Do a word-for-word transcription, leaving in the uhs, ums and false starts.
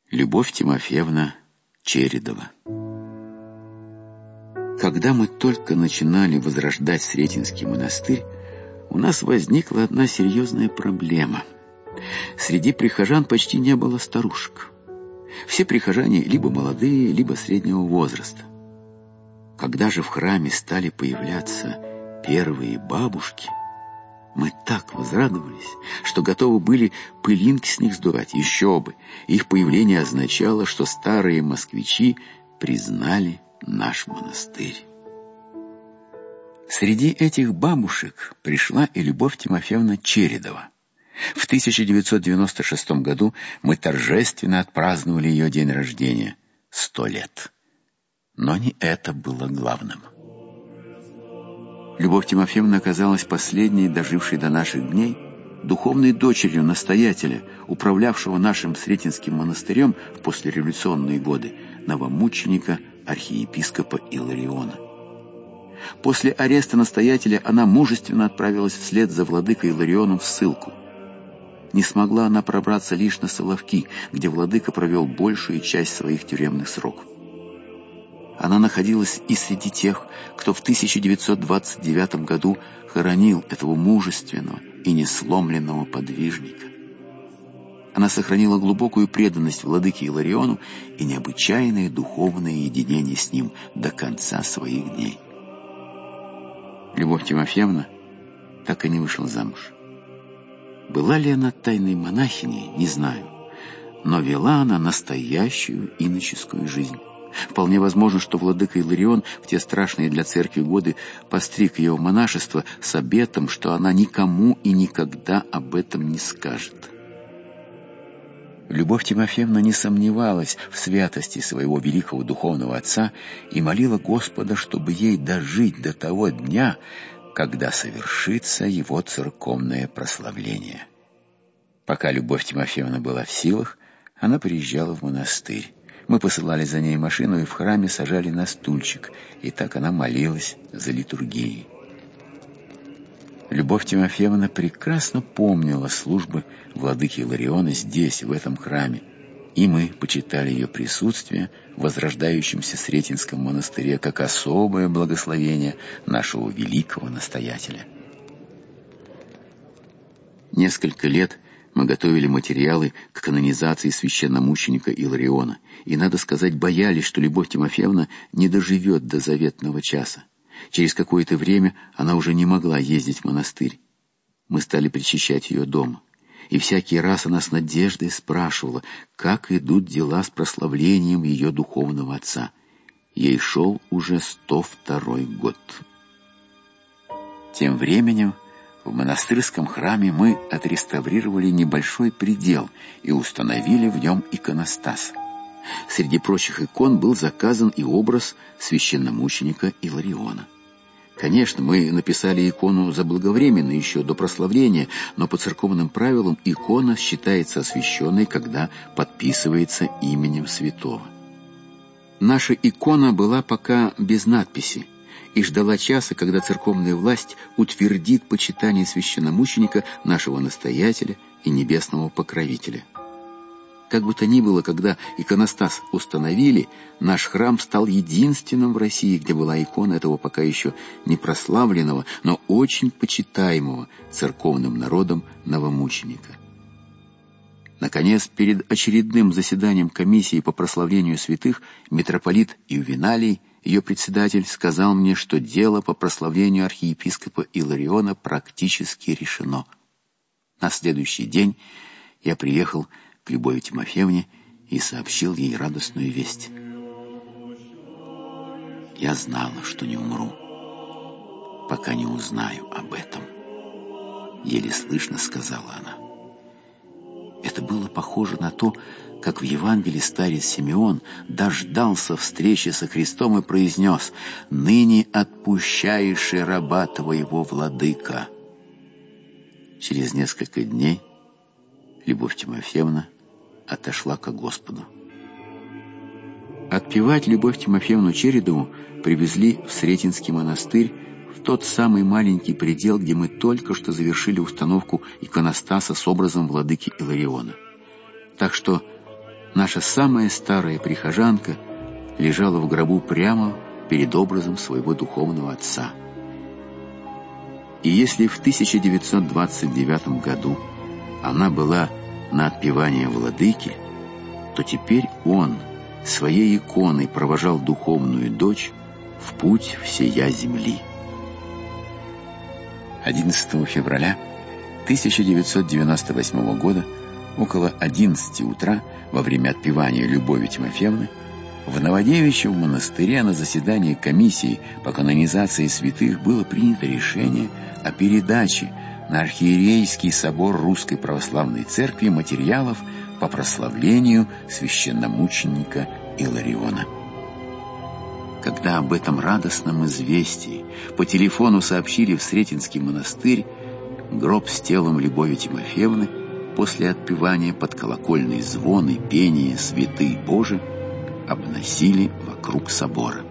Любовь Тимофеевна Чередова. Когда мы только начинали возрождать Сретенский монастырь, у нас возникла одна серьезная проблема. Среди прихожан почти не было старушек. Все прихожане либо молодые, либо среднего возраста. Когда же в храме стали появляться первые бабушки, мы так возрадовались, что готовы были пылинки с них сдувать. Еще бы! Их появление означало, что старые москвичи признали наш монастырь. Среди этих бабушек пришла и Любовь Тимофеевна Чередова. В тысяча девятьсот девяносто шестом году мы торжественно отпраздновали ее день рождения — сто лет. Но не это было главным. Любовь Тимофеевна оказалась последней, дожившей до наших дней, духовной дочерью настоятеля, управлявшего нашим Сретенским монастырем в послереволюционные годы, новомученика архиепископа Илариона. После ареста настоятеля она мужественно отправилась вслед за владыкой Иларионом в ссылку. Не смогла она пробраться лишь на Соловки, где владыка провел большую часть своих тюремных сроков. Она находилась и среди тех, кто в тысяча девятьсот двадцать девятом году хоронил этого мужественного и несломленного подвижника. Она сохранила глубокую преданность владыке Илариону и необычайное духовное единение с ним до конца своих дней. Любовь Тимофеевна так и не вышла замуж. Была ли она тайной монахиней, не знаю, но вела она настоящую иноческую жизнь. Вполне возможно, что владыка Иларион в те страшные для церкви годы постриг ее в монашество с обетом, что она никому и никогда об этом не скажет. Любовь Тимофеевна не сомневалась в святости своего великого духовного отца и молила Господа, чтобы ей дожить до того дня, когда совершится его церковное прославление. Пока Любовь Тимофеевна была в силах, она приезжала в монастырь. Мы посылали за ней машину и в храме сажали на стульчик, и так она молилась за литургией. Любовь Тимофеевна прекрасно помнила службы владыки Илариона здесь, в этом храме, и мы почитали ее присутствие в возрождающемся Сретенском монастыре как особое благословение нашего великого настоятеля. Несколько лет мы готовили материалы к канонизации священномученика Илариона, и, надо сказать, боялись, что Любовь Тимофеевна не доживет до заветного часа. Через какое-то время она уже не могла ездить в монастырь. Мы стали причащать ее дома, и всякий раз она с надеждой спрашивала, как идут дела с прославлением ее духовного отца. Ей шел уже сто второй год. Тем временем в монастырском храме мы отреставрировали небольшой предел и установили в нем иконостас. Среди прочих икон был заказан и образ священномученика Илариона. Конечно, мы написали икону заблаговременно, еще до прославления, но по церковным правилам икона считается освященной, когда подписывается именем святого. Наша икона была пока без надписи и ждала часа, когда церковная власть утвердит почитание священномученика, нашего настоятеля и небесного покровителя. Как бы то ни было, когда иконостас установили, наш храм стал единственным в России, где была икона этого пока еще не прославленного, но очень почитаемого церковным народом новомученика. Наконец, перед очередным заседанием комиссии по прославлению святых митрополит Ювеналий, ее председатель, сказал мне, что дело по прославлению архиепископа Илариона практически решено. На следующий день я приехал к Любови Тимофеевне и сообщил ей радостную весть. Я знала, что не умру, пока не узнаю об этом, еле слышно сказала она. Это было похоже на то, как в Евангелии старец Симеон дождался встречи со Христом и произнес: «Ныне отпущаешь и раба твоего, владыка». Через несколько дней Любовь Тимофеевна отошла ко Господу. Отпевать Любовь Тимофеевну Чередову привезли в Сретенский монастырь, в тот самый маленький предел, где мы только что завершили установку иконостаса с образом владыки Илариона. Так что наша самая старая прихожанка лежала в гробу прямо перед образом своего духовного отца. И если в тысяча девятьсот двадцать девятом году она была на отпевании владыки, то теперь он своей иконой провожал духовную дочь в путь всея земли. одиннадцатого февраля тысяча девятьсот девяносто восьмого года около одиннадцати утра во время отпевания Любови Тимофеевны в Новодевичьем монастыре на заседании комиссии по канонизации святых было принято решение о передаче на Архиерейский собор Русской Православной Церкви материалов по прославлению священномученика Илариона. Когда об этом радостном известии по телефону сообщили в Сретенский монастырь, гроб с телом Любови Тимофеевны после отпевания под колокольный звон и пение «Святый Боже» обносили вокруг собора.